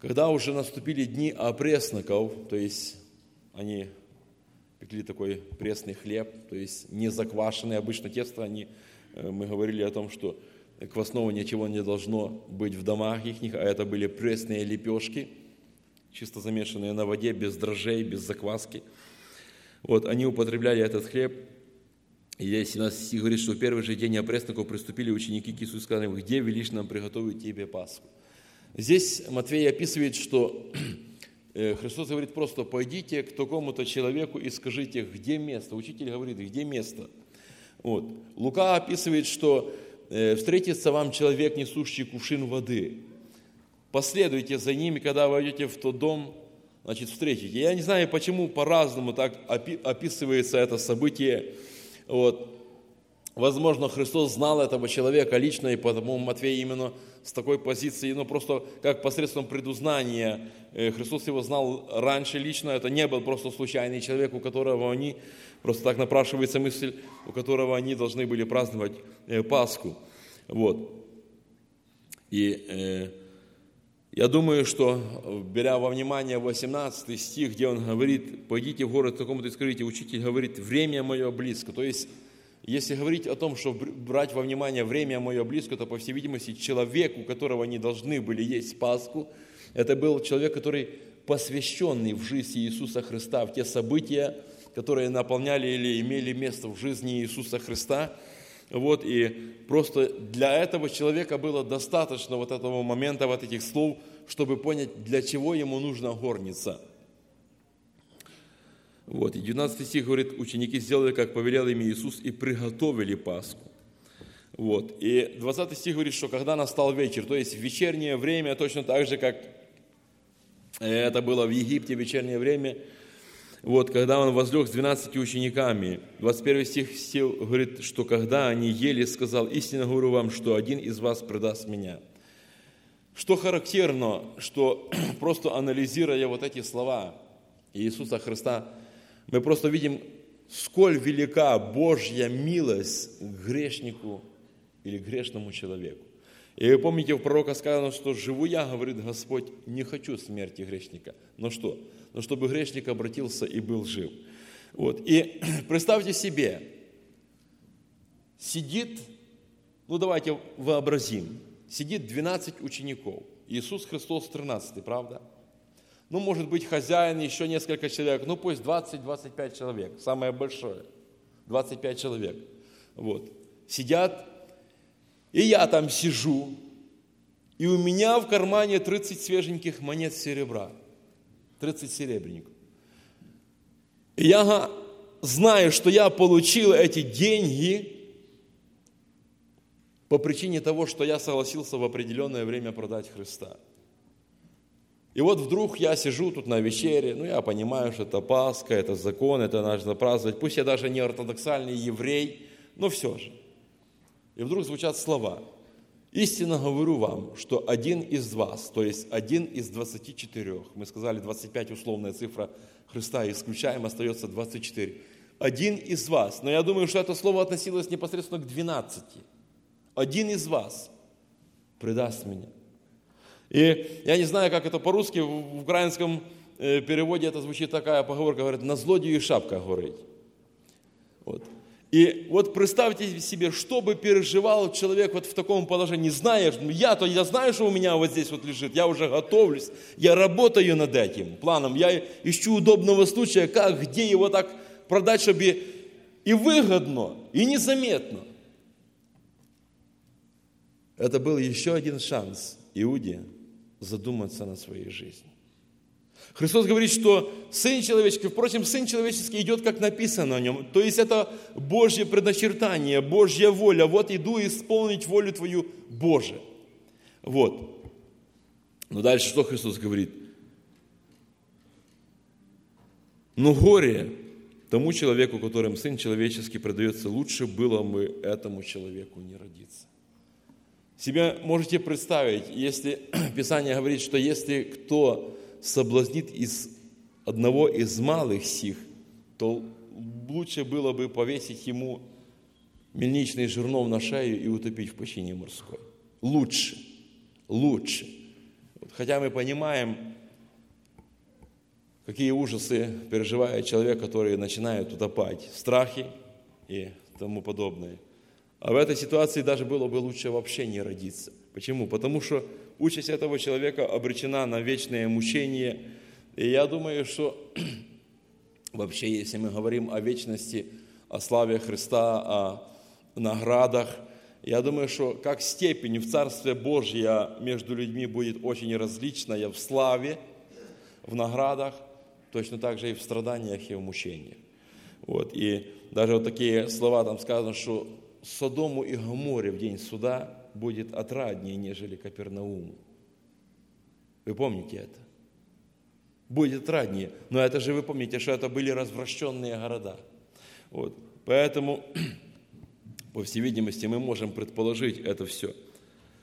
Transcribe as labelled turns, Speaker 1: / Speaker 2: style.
Speaker 1: Когда уже наступили дни опресноков, то есть они пекли такой пресный хлеб, то есть не заквашенный, обычно тесто, мы говорили о том, что квасного ничего не должно быть в домах их, а это были пресные лепешки, чисто замешанные на воде, без дрожжей, без закваски. Вот, они употребляли этот хлеб. И здесь 17 стих говорит, что в первый же день опресноков приступили ученики к Иисусу и сказали: где велишь нам приготовить тебе Пасху? Здесь Матфей описывает, что Христос говорит просто: пойдите к такому-то человеку и скажите, где место. Учитель говорит, где место. Вот. Лука описывает, что встретится вам человек, несущий кувшин воды. Последуйте за ними, когда войдете в тот дом, значит, встретите. Я не знаю, почему по-разному так описывается это событие. Вот. Возможно, Христос знал этого человека лично, и потому Матфей именно с такой позиции, просто как посредством предузнания, Христос его знал раньше лично, это не был просто случайный человек, у которого они, просто так напрашивается мысль, у которого они должны были праздновать Пасху. Вот. И я думаю, что, беря во внимание 18 стих, где он говорит: пойдите в город такому-то и скажите, учитель говорит, время мое близко. То есть, если говорить о том, что брать во внимание время мое близко, то, по всей видимости, человек, у которого они должны были есть Пасху, это был человек, который посвященный в жизнь Иисуса Христа, в те события, которые наполняли или имели место в жизни Иисуса Христа. Вот, и просто для этого человека было достаточно вот этого момента, вот этих слов, чтобы понять, для чего ему нужна горница. Вот, и 19 стих говорит: ученики сделали, как повелел им Иисус, и приготовили Пасху. Вот, и 20 стих говорит, что когда настал вечер, то есть в вечернее время, точно так же, как это было в Египте, вечернее время, вот, когда он возлег с 12 учениками, 21 стих говорит, что когда они ели, сказал: истинно говорю вам, что один из вас предаст меня. Что характерно, что просто анализируя вот эти слова Иисуса Христа, мы просто видим, сколь велика Божья милость к грешнику или грешному человеку. И вы помните, у пророка сказано, что живу я, говорит Господь, не хочу смерти грешника. Но что? Но чтобы грешник обратился и был жив. Вот. И представьте себе, сидит, давайте вообразим, сидит 12 учеников, Иисус Христос 13, правда? Может быть, хозяин, еще несколько человек, пусть 20-25 человек, самое большое, 25 человек. Вот. Сидят, и я там сижу, и у меня в кармане 30 свеженьких монет серебра, 30 серебряников. И я знаю, что я получил эти деньги по причине того, что я согласился в определенное время продать Христа. И вот вдруг я сижу тут на вечере, я понимаю, что это Пасха, это закон, это нужно праздновать. Пусть я даже не ортодоксальный еврей, но все же. И вдруг звучат слова: истинно говорю вам, что один из вас, то есть один из 24, мы сказали 25 условная цифра Христа, исключаем, остается 24. Один из вас, но я думаю, что это слово относилось непосредственно к 12. Один из вас предаст меня. И я не знаю, как это по-русски, в украинском переводе это звучит такая поговорка, говорит: на злодію шапка горить. Вот. И вот представьте себе, что бы переживал человек вот в таком положении, знаешь, я знаю, что у меня вот здесь вот лежит, я уже готовлюсь, я работаю над этим планом, я ищу удобного случая, как, где его так продать, чтобы и выгодно, и незаметно. Это был еще один шанс Иуде задуматься над своей жизнью. Христос говорит, что Сын Человеческий, впрочем, Сын Человеческий идет, как написано о Нем. То есть это Божье предначертание, Божья воля. Вот иду исполнить волю Твою, Боже. Вот. Но дальше что Христос говорит? Но горе тому человеку, которым Сын Человеческий предается, лучше было бы этому человеку не родиться. Себе можете представить, если Писание говорит, что если кто соблазнит из одного из малых сих, то лучше было бы повесить ему мельничный жернов на шею и утопить в пучине морской. Лучше. Хотя мы понимаем, какие ужасы переживает человек, который начинает утопать в страхе и тому подобное. А в этой ситуации даже было бы лучше вообще не родиться. Почему? Потому что участь этого человека обречена на вечное мучение. И я думаю, что вообще, если мы говорим о вечности, о славе Христа, о наградах, я думаю, что как степень в Царстве Божье между людьми будет очень различная в славе, в наградах, точно так же и в страданиях и в мучениях. И даже вот такие слова там сказано, что Содому и Гоморе в день суда будет отраднее, нежели Капернауму. Вы помните это? Будет отраднее. Но это же вы помните, что это были развращенные города. Поэтому, по всей видимости, мы можем предположить это все.